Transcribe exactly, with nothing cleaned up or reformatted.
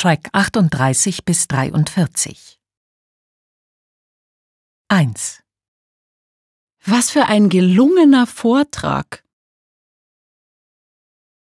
Track achtunddreißig bis dreiundvierzig. eins. Was für ein gelungener Vortrag!